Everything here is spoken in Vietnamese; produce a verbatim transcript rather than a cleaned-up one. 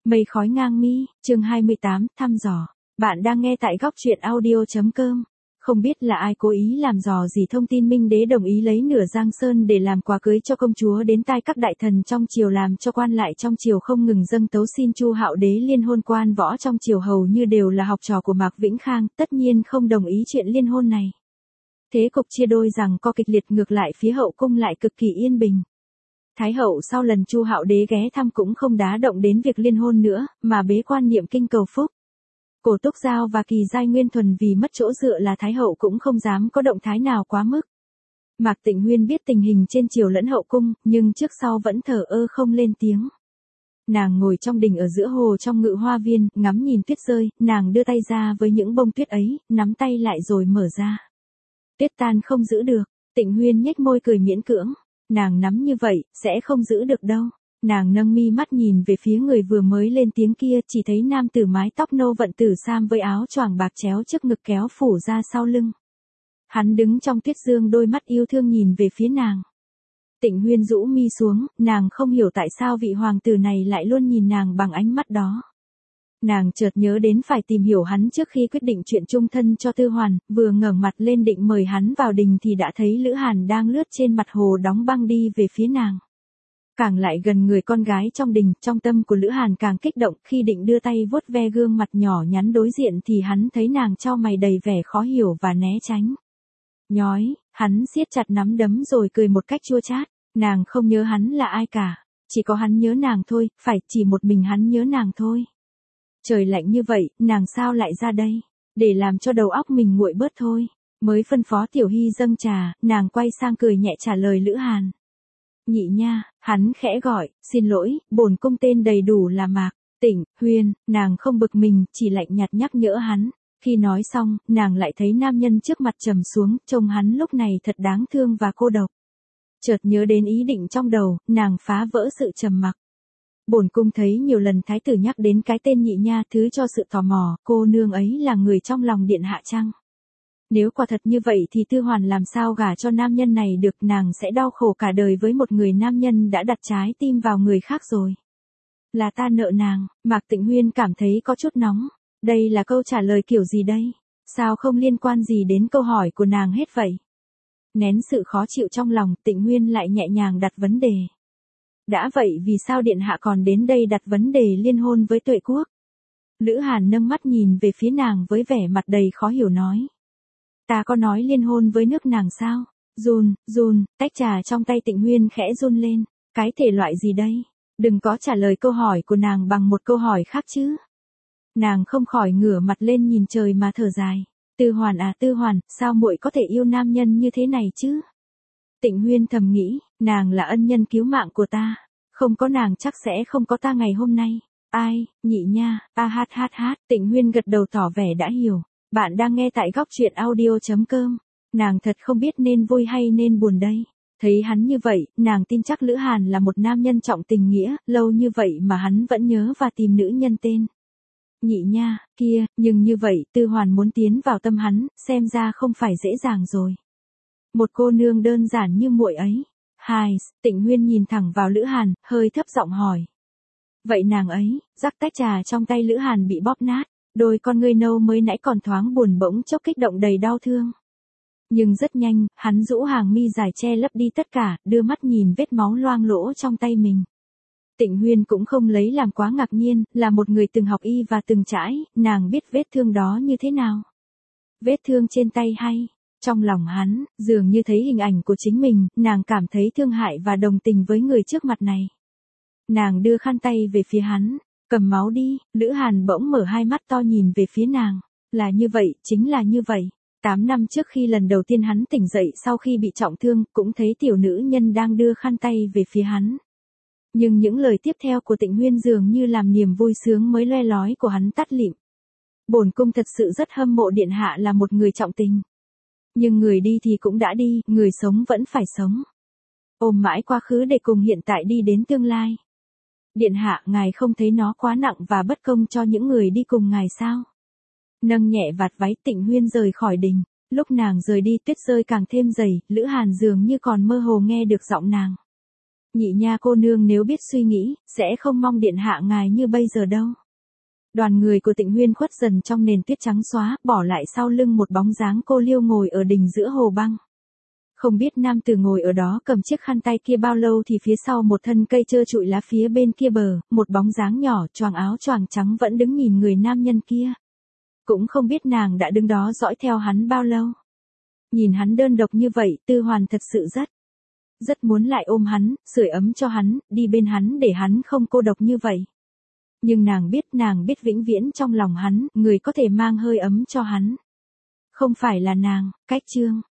Mây khói ngang mi, chương hai mươi tám, thăm dò. Bạn đang nghe tại góc truyện audio chấm com. Không biết là ai cố ý làm dò gì thông tin Minh đế đồng ý lấy nửa Giang Sơn để làm quà cưới cho công chúa đến tai các đại thần trong triều, làm cho quan lại trong triều không ngừng dâng tấu xin Chu Hạo đế liên hôn. Quan võ trong triều hầu như đều là học trò của Mạc Vĩnh Khang, tất nhiên không đồng ý chuyện liên hôn này. Thế cục chia đôi rằng co kịch liệt, ngược lại phía hậu cung lại cực kỳ yên bình. Thái hậu sau lần Chu Hạo đế ghé thăm cũng không đá động đến việc liên hôn nữa, mà bế quan niệm kinh cầu phúc. Cổ Túc Giao và Kỳ Giai Nguyên Thuần vì mất chỗ dựa là Thái hậu cũng không dám có động thái nào quá mức. Mạc Tịnh Huyên biết tình hình trên triều lẫn hậu cung, nhưng trước sau vẫn thờ ơ không lên tiếng. Nàng ngồi trong đình ở giữa hồ trong Ngự Hoa Viên, ngắm nhìn tuyết rơi, nàng đưa tay ra với những bông tuyết ấy, nắm tay lại rồi mở ra. Tuyết tan không giữ được. Tịnh Huyên nhếch môi cười miễn cưỡng. Nàng nắm như vậy, sẽ không giữ được đâu. Nàng nâng mi mắt nhìn về phía người vừa mới lên tiếng kia, chỉ thấy nam tử mái tóc nâu vận tử sam với áo choàng bạc chéo trước ngực kéo phủ ra sau lưng. Hắn đứng trong tuyết dương, đôi mắt yêu thương nhìn về phía nàng. Tịnh Huyên rũ mi xuống, nàng không hiểu tại sao vị hoàng tử này lại luôn nhìn nàng bằng ánh mắt đó. Nàng chợt nhớ đến phải tìm hiểu hắn trước khi quyết định chuyện chung thân cho Tư Hoàn, vừa ngẩng mặt lên định mời hắn vào đình thì đã thấy Lữ Hàn đang lướt trên mặt hồ đóng băng đi về phía nàng. Càng lại gần người con gái trong đình, trong tâm của Lữ Hàn càng kích động, khi định đưa tay vuốt ve gương mặt nhỏ nhắn đối diện thì hắn thấy nàng chau mày đầy vẻ khó hiểu và né tránh. Nhói, hắn siết chặt nắm đấm rồi cười một cách chua chát, nàng không nhớ hắn là ai cả, chỉ có hắn nhớ nàng thôi, phải chỉ một mình hắn nhớ nàng thôi. Trời lạnh như vậy, nàng sao lại ra đây? Để làm cho đầu óc mình nguội bớt thôi. Mới phân phó Tiểu Hy dâng trà, nàng quay sang cười nhẹ trả lời Lữ Hàn. Nhị nha, hắn khẽ gọi, xin lỗi, bổn cung tên đầy đủ là Mạc Tịnh Huyên. Nàng không bực mình, chỉ lạnh nhạt nhắc nhở hắn. Khi nói xong, nàng lại thấy nam nhân trước mặt trầm xuống, trông hắn lúc này thật đáng thương và cô độc. Chợt nhớ đến ý định trong đầu, nàng phá vỡ sự trầm mặc. Bổn cung thấy nhiều lần thái tử nhắc đến cái tên nhị nha, thứ cho sự tò mò, cô nương ấy là người trong lòng điện hạ chăng? Nếu quả thật như vậy thì Tư Hoàn làm sao gả cho nam nhân này được, nàng sẽ đau khổ cả đời với một người nam nhân đã đặt trái tim vào người khác rồi. Là ta nợ nàng. Mạc Tịnh Huyên cảm thấy có chút nóng. Đây là câu trả lời kiểu gì đây? Sao không liên quan gì đến câu hỏi của nàng hết vậy? Nén sự khó chịu trong lòng, Tịnh Huyên lại nhẹ nhàng đặt vấn đề. Đã vậy vì sao điện hạ còn đến đây đặt vấn đề liên hôn với Tuệ Quốc? Lữ Hàn nâng mắt nhìn về phía nàng với vẻ mặt đầy khó hiểu nói. Ta có nói liên hôn với nước nàng sao? Run, run, tách trà trong tay Tịnh Huyên khẽ run lên. Cái thể loại gì đây? Đừng có trả lời câu hỏi của nàng bằng một câu hỏi khác chứ. Nàng không khỏi ngửa mặt lên nhìn trời mà thở dài. Tư Hoàn à Tư Hoàn, sao muội có thể yêu nam nhân như thế này chứ? Tịnh Huyên thầm nghĩ, nàng là ân nhân cứu mạng của ta. Không có nàng chắc sẽ không có ta ngày hôm nay. Ai, nhị nha, a hát hát hát. Tịnh Huyên gật đầu tỏ vẻ đã hiểu. Bạn đang nghe tại góc truyện audio chấm com. Nàng thật không biết nên vui hay nên buồn đây. Thấy hắn như vậy, nàng tin chắc Lữ Hàn là một nam nhân trọng tình nghĩa, lâu như vậy mà hắn vẫn nhớ và tìm nữ nhân tên nhị nha, kia, nhưng như vậy, Tư Hoàn muốn tiến vào tâm hắn, xem ra không phải dễ dàng rồi. Một cô nương đơn giản như muội ấy. Hai, Tịnh Huyên nhìn thẳng vào Lữ Hàn, hơi thấp giọng hỏi. Vậy nàng ấy, rắc tách trà trong tay Lữ Hàn bị bóp nát, đôi con ngươi nâu mới nãy còn thoáng buồn bỗng chốc kích động đầy đau thương. Nhưng rất nhanh, hắn rũ hàng mi dài che lấp đi tất cả, đưa mắt nhìn vết máu loang lỗ trong tay mình. Tịnh Huyên cũng không lấy làm quá ngạc nhiên, là một người từng học y và từng trải, nàng biết vết thương đó như thế nào. Vết thương trên tay hay? Trong lòng hắn, dường như thấy hình ảnh của chính mình, nàng cảm thấy thương hại và đồng tình với người trước mặt này. Nàng đưa khăn tay về phía hắn, cầm máu đi. Lữ Hàn bỗng mở hai mắt to nhìn về phía nàng. Là như vậy, chính là như vậy. Tám năm trước khi lần đầu tiên hắn tỉnh dậy sau khi bị trọng thương, cũng thấy tiểu nữ nhân đang đưa khăn tay về phía hắn. Nhưng những lời tiếp theo của Tịnh Huyên dường như làm niềm vui sướng mới loe lói của hắn tắt lịm. Bổn cung thật sự rất hâm mộ điện hạ là một người trọng tình. Nhưng người đi thì cũng đã đi, người sống vẫn phải sống. Ôm mãi quá khứ để cùng hiện tại đi đến tương lai. Điện hạ, ngài không thấy nó quá nặng và bất công cho những người đi cùng ngài sao? Nâng nhẹ vạt váy, Tịnh Huyên rời khỏi đình. Lúc nàng rời đi, tuyết rơi càng thêm dày, Lữ Hàn dường như còn mơ hồ nghe được giọng nàng. Nhị nha cô nương nếu biết suy nghĩ, sẽ không mong điện hạ ngài như bây giờ đâu. Đoàn người của Tịnh Huyên khuất dần trong nền tuyết trắng xóa, bỏ lại sau lưng một bóng dáng cô liêu ngồi ở đỉnh giữa hồ băng. Không biết nam tử ngồi ở đó cầm chiếc khăn tay kia bao lâu thì phía sau một thân cây trơ trụi lá phía bên kia bờ, một bóng dáng nhỏ choàng áo choàng trắng vẫn đứng nhìn người nam nhân kia. Cũng không biết nàng đã đứng đó dõi theo hắn bao lâu. Nhìn hắn đơn độc như vậy, Tư Hoàn thật sự rất, rất muốn lại ôm hắn, sưởi ấm cho hắn, đi bên hắn để hắn không cô độc như vậy. Nhưng nàng biết, nàng biết vĩnh viễn trong lòng hắn, người có thể mang hơi ấm cho hắn. Không phải là nàng, Cách Chương.